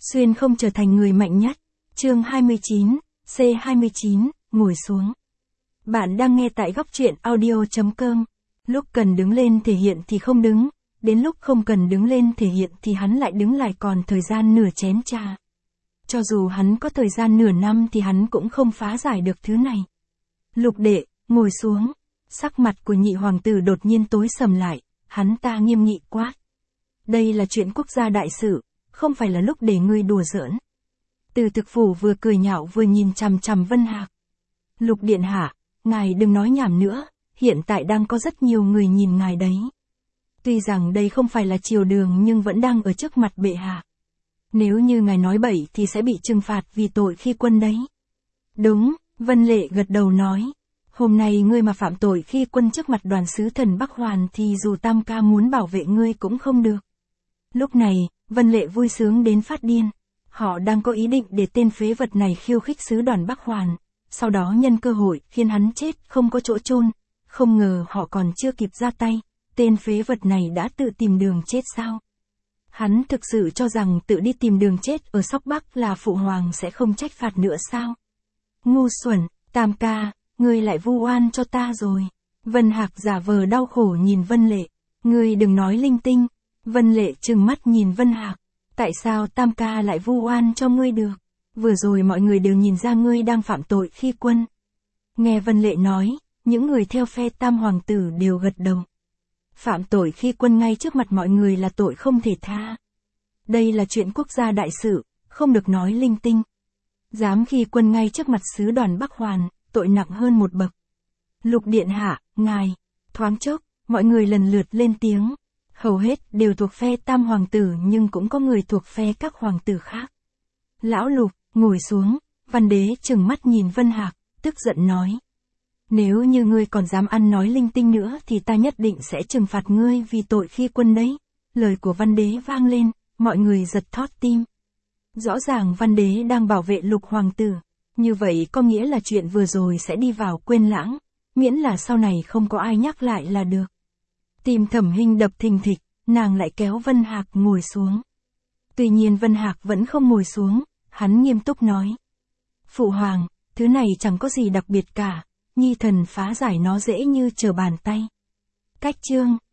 Xuyên không trở thành người mạnh nhất. Chương 29, C29, ngồi xuống. Bạn đang nghe tại góc truyện audio.com. Lúc cần đứng lên thể hiện thì không đứng, đến lúc không cần đứng lên thể hiện thì hắn lại đứng lại còn thời gian nửa chén trà. Cho dù hắn có thời gian nửa năm thì hắn cũng không phá giải được thứ này. Lục đệ, ngồi xuống. Sắc mặt của nhị hoàng tử đột nhiên tối sầm lại, hắn ta nghiêm nghị quát. Đây là chuyện quốc gia đại sự, không phải là lúc để ngươi đùa giỡn. Từ thực phủ vừa cười nhạo vừa nhìn chằm chằm Vân Hạc. Lục điện hạ, ngài đừng nói nhảm nữa, hiện tại đang có rất nhiều người nhìn ngài đấy. Tuy rằng đây không phải là triều đường nhưng vẫn đang ở trước mặt bệ hạ. Nếu như ngài nói bậy thì sẽ bị trừng phạt vì tội khi quân đấy. Đúng, Vân Lệ gật đầu nói. Hôm nay ngươi mà phạm tội khi quân trước mặt đoàn sứ thần Bắc Hoàn thì dù Tam ca muốn bảo vệ ngươi cũng không được. Lúc này, Vân Lệ vui sướng đến phát điên. Họ đang có ý định để tên phế vật này khiêu khích sứ đoàn Bắc Hoàn, sau đó nhân cơ hội khiến hắn chết không có chỗ chôn. Không ngờ họ còn chưa kịp ra tay, tên phế vật này đã tự tìm đường chết sao? Hắn thực sự cho rằng tự đi tìm đường chết ở Sóc Bắc là phụ hoàng sẽ không trách phạt nữa sao? Ngu xuẩn, Tam ca, ngươi lại vu oan cho ta rồi. Vân Hạc giả vờ đau khổ nhìn Vân Lệ. Ngươi đừng nói linh tinh. Vân Lệ trừng mắt nhìn Vân Hạc. Tại sao Tam ca lại vu oan cho ngươi được? Vừa rồi mọi người đều nhìn ra ngươi đang phạm tội khi quân. Nghe Vân Lệ nói, những người theo phe Tam hoàng tử đều gật đầu. Phạm tội khi quân ngay trước mặt mọi người là tội không thể tha. Đây là chuyện quốc gia đại sự, không được nói linh tinh. Dám khi quân ngay trước mặt sứ đoàn Bắc Hoàn, tội nặng hơn một bậc. Lục điện hạ, ngài. Thoáng chốc, mọi người lần lượt lên tiếng. Hầu hết đều thuộc phe Tam hoàng tử nhưng cũng có người thuộc phe các hoàng tử khác. Lão Lục, ngồi xuống, Văn đế trừng mắt nhìn Vân Hạc, tức giận nói. Nếu như ngươi còn dám ăn nói linh tinh nữa thì ta nhất định sẽ trừng phạt ngươi vì tội khi quân đấy. Lời của Văn đế vang lên, mọi người giật thót tim. Rõ ràng Văn đế đang bảo vệ Lục hoàng tử. Như vậy có nghĩa là chuyện vừa rồi sẽ đi vào quên lãng, miễn là sau này không có ai nhắc lại là được. Tim Thẩm Hinh đập thình thịch, nàng lại kéo Vân Hạc ngồi xuống. Tuy nhiên Vân Hạc vẫn không ngồi xuống, hắn nghiêm túc nói. Phụ hoàng, thứ này chẳng có gì đặc biệt cả, nhi thần phá giải nó dễ như trở bàn tay. Cách chương,